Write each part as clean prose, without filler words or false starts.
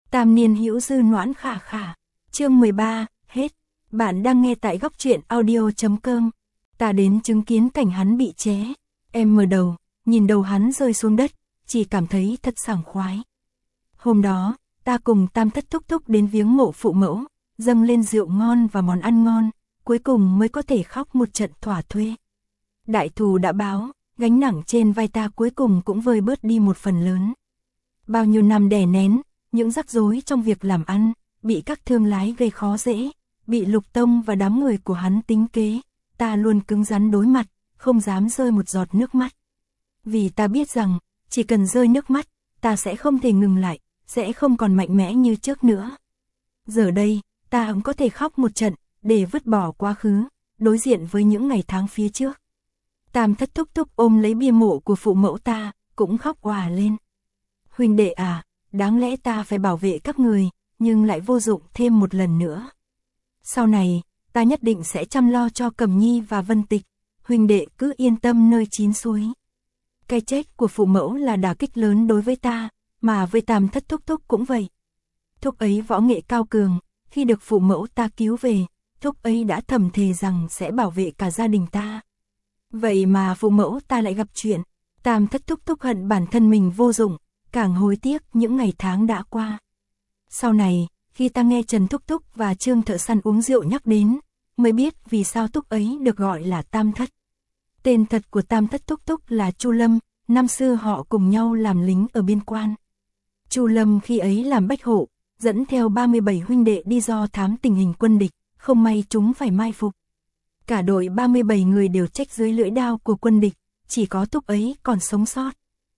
Tam niên hữu dư noãn khả khả. Chương 13, hết. Bạn đang nghe tại góc truyện audio.com. Ta đến chứng kiến cảnh hắn bị ché. Em mở đầu, nhìn đầu hắn rơi xuống đất, chỉ cảm thấy thật sảng khoái. Hôm đó, ta cùng Tam thất thúc thúc đến viếng mộ phụ mẫu, dâng lên rượu ngon và món ăn ngon, cuối cùng mới có thể khóc một trận thỏa thuê. Đại thù đã báo, gánh nặng trên vai ta cuối cùng cũng vơi bớt đi một phần lớn. Bao nhiêu năm đè nén, những rắc rối trong việc làm ăn, bị các thương lái gây khó dễ, bị Lục Tông và đám người của hắn tính kế, ta luôn cứng rắn đối mặt, không dám rơi một giọt nước mắt. Vì ta biết rằng, chỉ cần rơi nước mắt, ta sẽ không thể ngừng lại, sẽ không còn mạnh mẽ như trước nữa. Giờ đây, ta cũng có thể khóc một trận, để vứt bỏ quá khứ, đối diện với những ngày tháng phía trước. Tam thất thúc thúc ôm lấy bia mộ của phụ mẫu ta, cũng khóc òa lên. Huynh đệ à, đáng lẽ ta phải bảo vệ các người, nhưng lại vô dụng thêm một lần nữa. Sau này, ta nhất định sẽ chăm lo cho Cẩm Nhi và Vân Tịch, huynh đệ cứ yên tâm nơi chín suối. Cái chết của phụ mẫu là đả kích lớn đối với ta, mà với Tam thất thúc thúc cũng vậy. Thúc ấy võ nghệ cao cường, khi được phụ mẫu ta cứu về, thúc ấy đã thầm thề rằng sẽ bảo vệ cả gia đình ta. Vậy mà phụ mẫu ta lại gặp chuyện, Tam thất thúc thúc hận bản thân mình vô dụng, càng hối tiếc những ngày tháng đã qua. Sau này, khi ta nghe Trần Thúc Thúc và Trương Thợ Săn uống rượu nhắc đến, mới biết vì sao Thúc ấy được gọi là Tam Thất. Tên thật của Tam Thất Thúc Thúc là Chu Lâm, năm xưa họ cùng nhau làm lính ở biên quan. Chu Lâm khi ấy làm bách hộ, dẫn theo 37 huynh đệ đi do thám tình hình quân địch, không may chúng phải mai phục. Cả đội 37 người đều chết dưới lưỡi đao của quân địch, chỉ có Thúc ấy còn sống sót.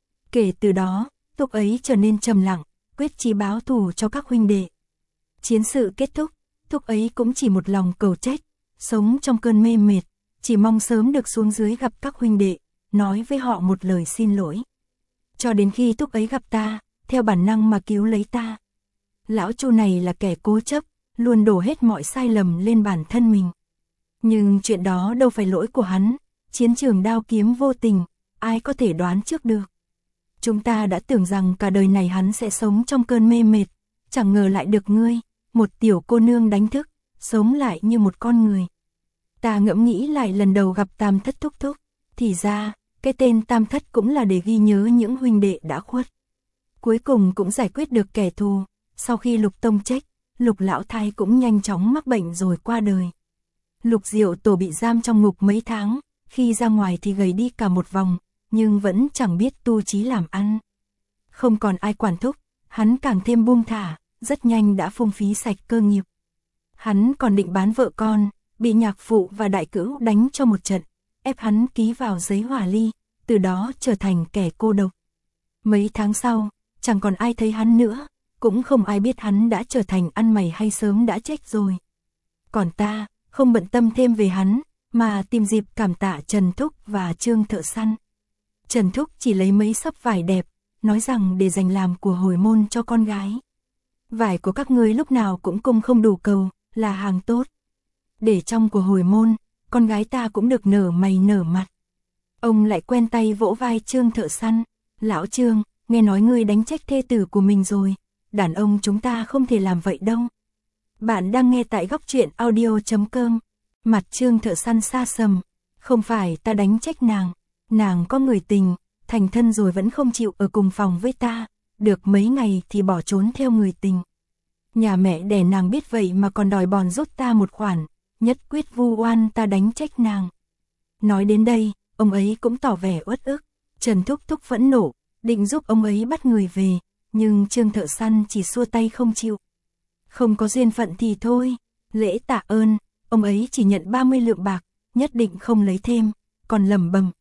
Kể từ đó, Thúc ấy trở nên trầm lặng, quyết chí báo thù cho các huynh đệ. Chiến sự kết thúc, Thúc ấy cũng chỉ một lòng cầu chết, sống trong cơn mê mệt, chỉ mong sớm được xuống dưới gặp các huynh đệ, nói với họ một lời xin lỗi. Cho đến khi Thúc ấy gặp ta, theo bản năng mà cứu lấy ta. Lão Chu này là kẻ cố chấp, luôn đổ hết mọi sai lầm lên bản thân mình. Nhưng chuyện đó đâu phải lỗi của hắn, chiến trường đao kiếm vô tình, ai có thể đoán trước được. Chúng ta đã tưởng rằng cả đời này hắn sẽ sống trong cơn mê mệt, chẳng ngờ lại được ngươi, một tiểu cô nương đánh thức, sống lại như một con người. Ta ngẫm nghĩ lại lần đầu gặp Tam Thất Thúc Thúc, thì ra, cái tên Tam Thất cũng là để ghi nhớ những huynh đệ đã khuất. Cuối cùng cũng giải quyết được kẻ thù, sau khi Lục Tông chết, Lục Lão Thái cũng nhanh chóng mắc bệnh rồi qua đời. Lục Diệu Tổ bị giam trong ngục mấy tháng, khi ra ngoài thì gầy đi cả một vòng, nhưng vẫn chẳng biết tu chí làm ăn. Không còn ai quản thúc, hắn càng thêm buông thả, rất nhanh đã phung phí sạch cơ nghiệp. Hắn còn định bán vợ con, bị nhạc phụ và đại cữu đánh cho một trận, ép hắn ký vào giấy hòa ly, từ đó trở thành kẻ cô độc. Mấy tháng sau, chẳng còn ai thấy hắn nữa, cũng không ai biết hắn đã trở thành ăn mày hay sớm đã chết rồi. Còn ta, không bận tâm thêm về hắn, mà tìm dịp cảm tạ Trần Thúc và Trương Thợ Săn. Trần Thúc chỉ lấy mấy xấp vải đẹp, nói rằng để dành làm của hồi môn cho con gái. Vải của các ngươi lúc nào cũng cung không đủ cầu, là hàng tốt. Để trong của hồi môn, con gái ta cũng được nở mày nở mặt. Ông lại quen tay vỗ vai Trương Thợ Săn. Lão Trương, nghe nói ngươi đánh chết thê tử của mình rồi, đàn ông chúng ta không thể làm vậy đâu. Bạn đang nghe tại góc truyện audio.com. Mặt Trương Thợ Săn xa sầm. Không phải ta đánh chết nàng, nàng có người tình, thành thân rồi vẫn không chịu ở cùng phòng với ta, được mấy ngày thì bỏ trốn theo người tình. Nhà mẹ đẻ nàng biết vậy mà còn đòi bòn rút ta một khoản, nhất quyết vu oan ta đánh chết nàng. Nói đến đây, ông ấy cũng tỏ vẻ uất ức. Trần Thúc Thúc phẫn nộ, định giúp ông ấy bắt người về, nhưng Trương Thợ Săn chỉ xua tay không chịu. Không có duyên phận thì thôi, lễ tạ ơn, ông ấy chỉ nhận 30 lượng bạc, nhất định không lấy thêm, còn lẩm bẩm.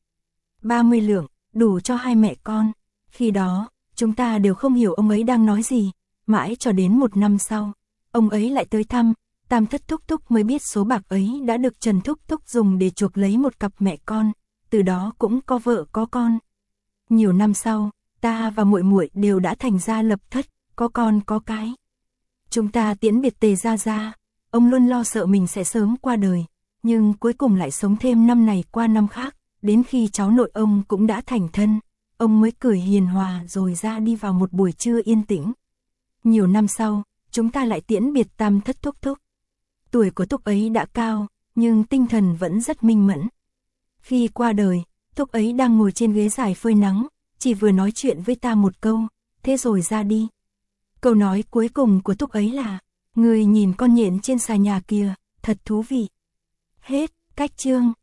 30 lượng, đủ cho hai mẹ con. Khi đó, chúng ta đều không hiểu ông ấy đang nói gì, mãi cho đến một năm sau, ông ấy lại tới thăm, Tam Thất Thúc Thúc mới biết số bạc ấy đã được Trần Thúc Thúc dùng để chuộc lấy một cặp mẹ con, từ đó cũng có vợ có con. Nhiều năm sau, ta và muội muội đều đã thành gia lập thất, có con có cái. Chúng ta tiễn biệt Tề gia gia, ông luôn lo sợ mình sẽ sớm qua đời, nhưng cuối cùng lại sống thêm năm này qua năm khác, đến khi cháu nội ông cũng đã thành thân, ông mới cười hiền hòa rồi ra đi vào một buổi trưa yên tĩnh. Nhiều năm sau, chúng ta lại tiễn biệt Tam Thất thúc thúc. Tuổi của thúc ấy đã cao, nhưng tinh thần vẫn rất minh mẫn. Khi qua đời, thúc ấy đang ngồi trên ghế dài phơi nắng, chỉ vừa nói chuyện với ta một câu, thế rồi ra đi. Câu nói cuối cùng của thúc ấy là, người nhìn con nhện trên xà nhà kia, thật thú vị. Hết, cách chương.